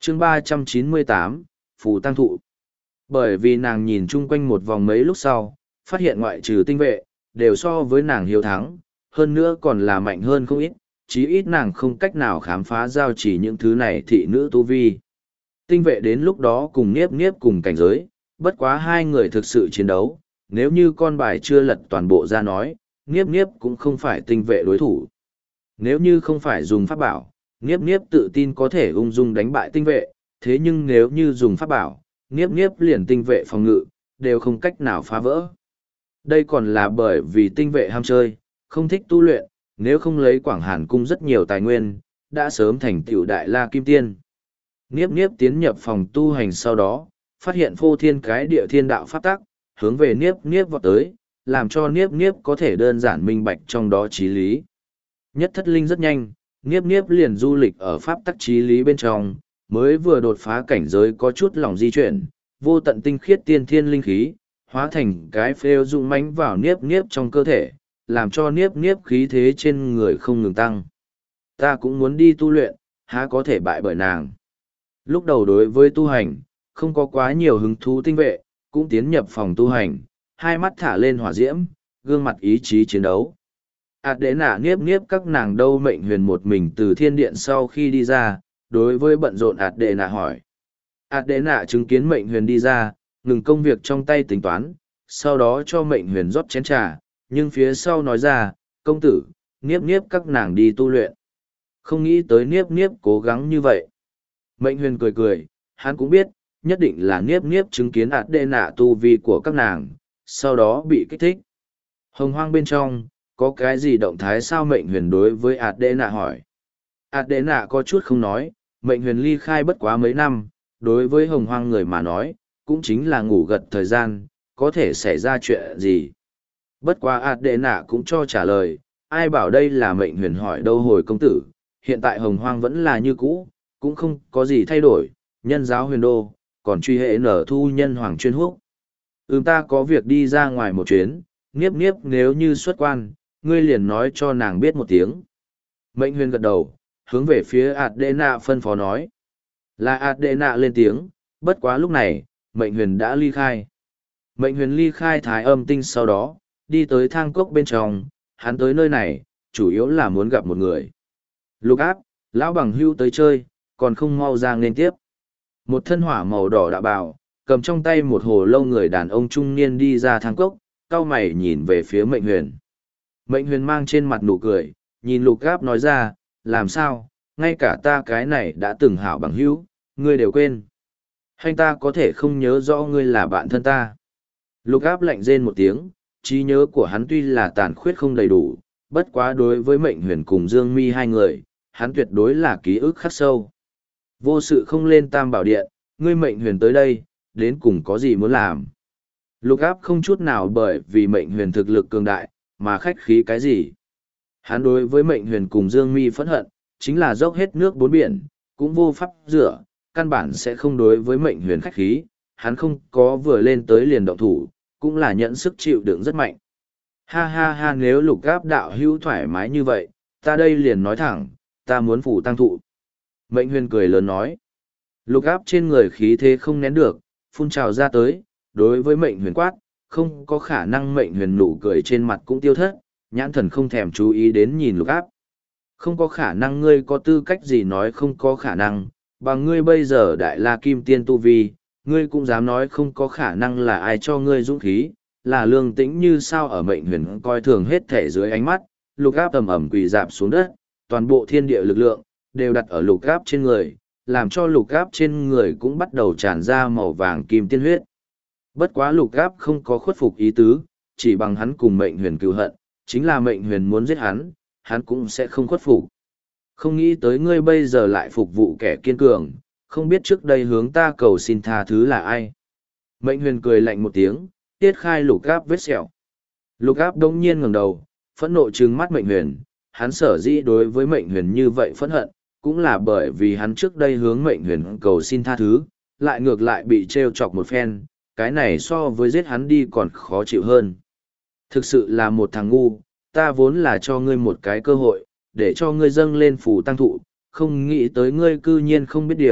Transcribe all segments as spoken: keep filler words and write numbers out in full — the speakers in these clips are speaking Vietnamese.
chương ba trăm chín mươi tám, Phù Tăng Thụ. Bởi vì nàng nhìn chung quanh một vòng mấy lúc sau, phát hiện ngoại trừ tinh vệ, đều so với nàng hiếu thắng, hơn nữa còn là mạnh hơn không ít, chí ít nàng không cách nào khám phá giao chỉ những thứ này thị nữ tu vi. Tinh vệ đến lúc đó cùng Niếp Niếp cùng cảnh giới, bất quá hai người thực sự chiến đấu, nếu như con bài chưa lật toàn bộ ra nói, Niếp Niếp cũng không phải tinh vệ đối thủ. Nếu như không phải dùng pháp bảo, Niếp Niếp tự tin có thể ung dung đánh bại tinh vệ, thế nhưng nếu như dùng pháp bảo, Niếp Niếp liền tinh vệ phòng ngự, đều không cách nào phá vỡ. Đây còn là bởi vì tinh vệ ham chơi, không thích tu luyện, nếu không lấy Quảng Hàn cung rất nhiều tài nguyên, đã sớm thành tựu đại la kim tiên. Niếp Niếp tiến nhập phòng tu hành sau đó, phát hiện phô thiên cái địa thiên đạo pháp tắc, hướng về Niếp Niếp vọt tới, làm cho Niếp Niếp có thể đơn giản minh bạch trong đó trí lý. Nhất thất linh rất nhanh, Niếp Niếp liền du lịch ở pháp tắc trí lý bên trong, mới vừa đột phá cảnh giới có chút lòng di chuyển, vô tận tinh khiết tiên thiên linh khí, hóa thành cái phêu dụng mãnh vào Niếp Niếp trong cơ thể, làm cho Niếp Niếp khí thế trên người không ngừng tăng. Ta cũng muốn đi tu luyện, há có thể bại bởi nàng. Lúc đầu đối với tu hành, không có quá nhiều hứng thú tinh vệ, cũng tiến nhập phòng tu hành, hai mắt thả lên hỏa diễm, gương mặt ý chí chiến đấu. Ảt đế nạ Niếp Niếp các nàng đâu mệnh huyền một mình từ thiên điện sau khi đi ra, đối với bận rộn ạt đệ nạ hỏi. ạt đệ nạ chứng kiến mệnh huyền đi ra, ngừng công việc trong tay tính toán, sau đó cho mệnh huyền rót chén trà, nhưng phía sau nói ra, công tử, Niếp Niếp các nàng đi tu luyện. Không nghĩ tới Niếp Niếp cố gắng như vậy. Mệnh huyền cười cười, hắn cũng biết, nhất định là Niếp Niếp chứng kiến ạt đệ nạ tu vi của các nàng, sau đó bị kích thích. Hồng hoang bên trong, có cái gì động thái sao mệnh huyền đối với ạt đệ nạ hỏi. ạt đệ nạ có chút không nói, mệnh huyền ly khai bất quá mấy năm, đối với hồng hoang người mà nói, cũng chính là ngủ gật thời gian, có thể xảy ra chuyện gì. Bất quá ạt đệ nạ cũng cho trả lời, ai bảo đây là mệnh huyền hỏi đâu hồi công tử, hiện tại hồng hoang vẫn là như cũ, cũng không có gì thay đổi, nhân giáo huyền đô, còn truy hệ nở thu nhân hoàng chuyên húc. Ừm ta có việc đi ra ngoài một chuyến, Niếp Niếp nếu như xuất quan, ngươi liền nói cho nàng biết một tiếng. Mệnh huyền gật đầu, hướng về phía Adena phân phó nói. Là Adena lên tiếng, bất quá lúc này, mệnh huyền đã ly khai. Mệnh huyền ly khai thái âm tinh sau đó, đi tới thang cốc bên trong, hắn tới nơi này, chủ yếu là muốn gặp một người. Lục áp, lão bằng hưu tới chơi, còn không mau ra nên tiếp. Một thân hỏa màu đỏ đã bào, cầm trong tay một hồ lâu người đàn ông trung niên đi ra thang cốc, cau mày nhìn về phía mệnh huyền. Mệnh huyền mang trên mặt nụ cười, nhìn lục áp nói ra, làm sao, ngay cả ta cái này đã từng hảo bằng hữu, ngươi đều quên. Hay ta có thể không nhớ rõ ngươi là bạn thân ta. Lục áp lạnh rên một tiếng, trí nhớ của hắn tuy là tàn khuyết không đầy đủ, bất quá đối với mệnh huyền cùng Dương Mi hai người, hắn tuyệt đối là ký ức khắc sâu. Vô sự không lên tam bảo điện, ngươi mệnh huyền tới đây, đến cùng có gì muốn làm. Lục áp không chút nào bởi vì mệnh huyền thực lực cường đại, mà khách khí cái gì. Hắn đối với mệnh huyền cùng Dương Mi phẫn hận, chính là dốc hết nước bốn biển, cũng vô pháp rửa, căn bản sẽ không đối với mệnh huyền khách khí, hắn không có vừa lên tới liền động thủ, cũng là nhận sức chịu đựng rất mạnh. Ha ha ha nếu lục áp đạo hữu thoải mái như vậy, ta đây liền nói thẳng, ta muốn phủ tăng thụ. Mệnh huyền cười lớn nói, lục áp trên người khí thế không nén được, phun trào ra tới, đối với mệnh huyền quát, không có khả năng mệnh huyền nụ cười trên mặt cũng tiêu thất, nhãn thần không thèm chú ý đến nhìn lục áp. Không có khả năng ngươi có tư cách gì nói không có khả năng, bằng ngươi bây giờ đại la kim tiên tu vi, ngươi cũng dám nói không có khả năng là ai cho ngươi dũng khí, là lương tĩnh như sao ở mệnh huyền coi thường hết thể dưới ánh mắt, lục áp ầm ầm quỳ dạp xuống đất, toàn bộ thiên địa lực lượng, đều đặt ở lục áp trên người, làm cho lục áp trên người cũng bắt đầu tràn ra màu vàng kim tiên huyết. Bất quá lục áp không có khuất phục ý tứ, chỉ bằng hắn cùng mệnh huyền cựu hận, chính là mệnh huyền muốn giết hắn, hắn cũng sẽ không khuất phục. Không nghĩ tới ngươi bây giờ lại phục vụ kẻ kiên cường, không biết trước đây hướng ta cầu xin tha thứ là ai. Mệnh huyền cười lạnh một tiếng, tiết khai lục áp vết sẹo. Lục áp đông nhiên ngẩng đầu, phẫn nộ trừng mắt mệnh huyền, hắn sở dĩ đối với mệnh huyền như vậy phẫn hận, cũng là bởi vì hắn trước đây hướng mệnh huyền cầu xin tha thứ, lại ngược lại bị trêu chọc một phen, cái này so với giết hắn đi còn khó chịu hơn. Thực sự là một thằng ngu, ta vốn là cho ngươi một cái cơ hội, để cho ngươi dâng lên phủ tăng thụ, không nghĩ tới ngươi cư nhiên không biết điều,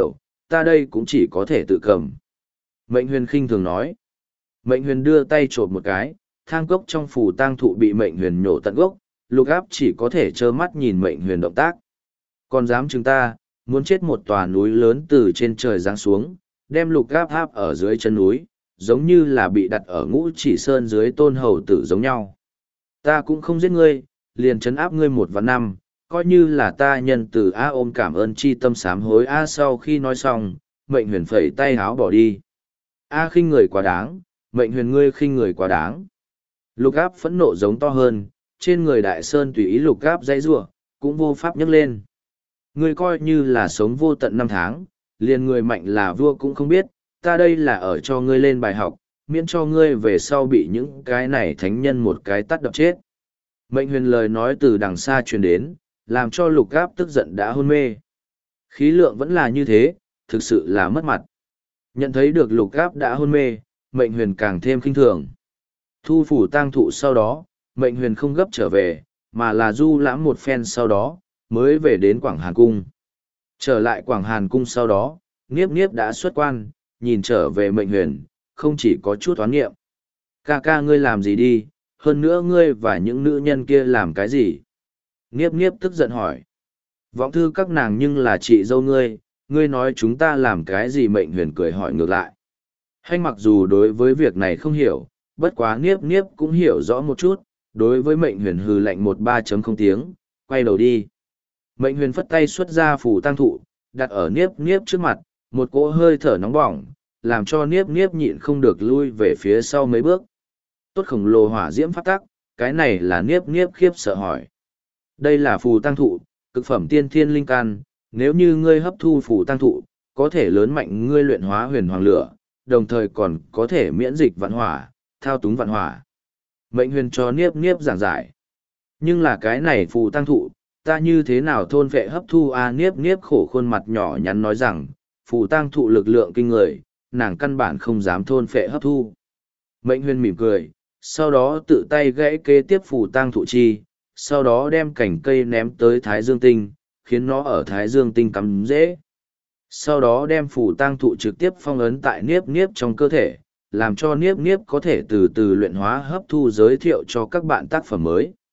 ta đây cũng chỉ có thể tự cầm. Mệnh huyền khinh thường nói. Mệnh huyền đưa tay trộm một cái, thang cốc trong phù tang thụ bị mệnh huyền nhổ tận gốc, lục áp chỉ có thể trơ mắt nhìn mệnh huyền động tác. Còn dám chúng ta, muốn chết một tòa núi lớn từ trên trời giáng xuống, đem lục áp áp ở dưới chân núi, giống như là bị đặt ở ngũ chỉ sơn dưới tôn hầu tử giống nhau. Ta cũng không giết ngươi, liền trấn áp ngươi một vạn năm, coi như là ta nhân từ A ôm cảm ơn chi tâm sám hối A. Sau khi nói xong, mệnh huyền phẩy tay háo bỏ đi. A khinh người quá đáng, mệnh huyền ngươi khinh người quá đáng. Lục áp phẫn nộ giống to hơn, trên người đại sơn tùy ý lục áp dãy rủa, cũng vô pháp nhấc lên. Ngươi coi như là sống vô tận năm tháng, liền người mạnh là vua cũng không biết, ta đây là ở cho ngươi lên bài học, miễn cho ngươi về sau bị những cái này thánh nhân một cái tắt đập chết. Mệnh huyền lời nói từ đằng xa truyền đến, làm cho lục áp tức giận đã hôn mê. Khí lượng vẫn là như thế, thực sự là mất mặt. Nhận thấy được lục áp đã hôn mê, mệnh huyền càng thêm khinh thường. Thu phủ tang thụ sau đó, mệnh huyền không gấp trở về, mà là du lãm một phen sau đó, mới về đến Quảng Hàn Cung. Trở lại Quảng Hàn Cung sau đó, Niếp Niếp đã xuất quan, nhìn trở về mệnh huyền, không chỉ có chút oán nghiệm. Ca ca ngươi làm gì đi, hơn nữa ngươi và những nữ nhân kia làm cái gì? Niếp Niếp tức giận hỏi. Vọng thư các nàng nhưng là chị dâu ngươi, ngươi nói chúng ta làm cái gì? Mệnh huyền cười hỏi ngược lại. Hay mặc dù đối với việc này không hiểu, bất quá Niếp Niếp cũng hiểu rõ một chút, đối với mệnh huyền hừ lạnh một ba chấm không tiếng, quay đầu đi. Mệnh huyền phất tay xuất ra phủ tang thụ, đặt ở Niếp Niếp trước mặt, một cỗ hơi thở nóng bỏng, làm cho Niếp Niếp nhịn không được lui về phía sau mấy bước. Tốt khổng lồ hỏa diễm phát tắc, cái này là Niếp Niếp khiếp sợ hỏi. Đây là phù tang thụ, cực phẩm tiên thiên linh can, nếu như ngươi hấp thu phù tang thụ, có thể lớn mạnh ngươi luyện hóa huyền hoàng lửa, đồng thời còn có thể miễn dịch vạn hỏa, thao túng vạn hỏa. Mệnh huyền cho Niếp Niếp giảng giải. Nhưng là cái này phù tang thụ, ta như thế nào thôn vệ hấp thu a? Niếp Niếp khổ khuôn mặt nhỏ nhắn nói rằng, phù tang thụ lực lượng kinh người, nàng căn bản không dám thôn phệ hấp thu. Mệnh huyền mỉm cười, sau đó tự tay gãy kế tiếp phù tang thụ chi, sau đó đem cành cây ném tới Thái Dương Tinh, khiến nó ở Thái Dương Tinh cắm rễ. Sau đó đem phù tang thụ trực tiếp phong ấn tại Niếp Niếp trong cơ thể, làm cho Niếp Niếp có thể từ từ luyện hóa hấp thu, giới thiệu cho các bạn tác phẩm mới.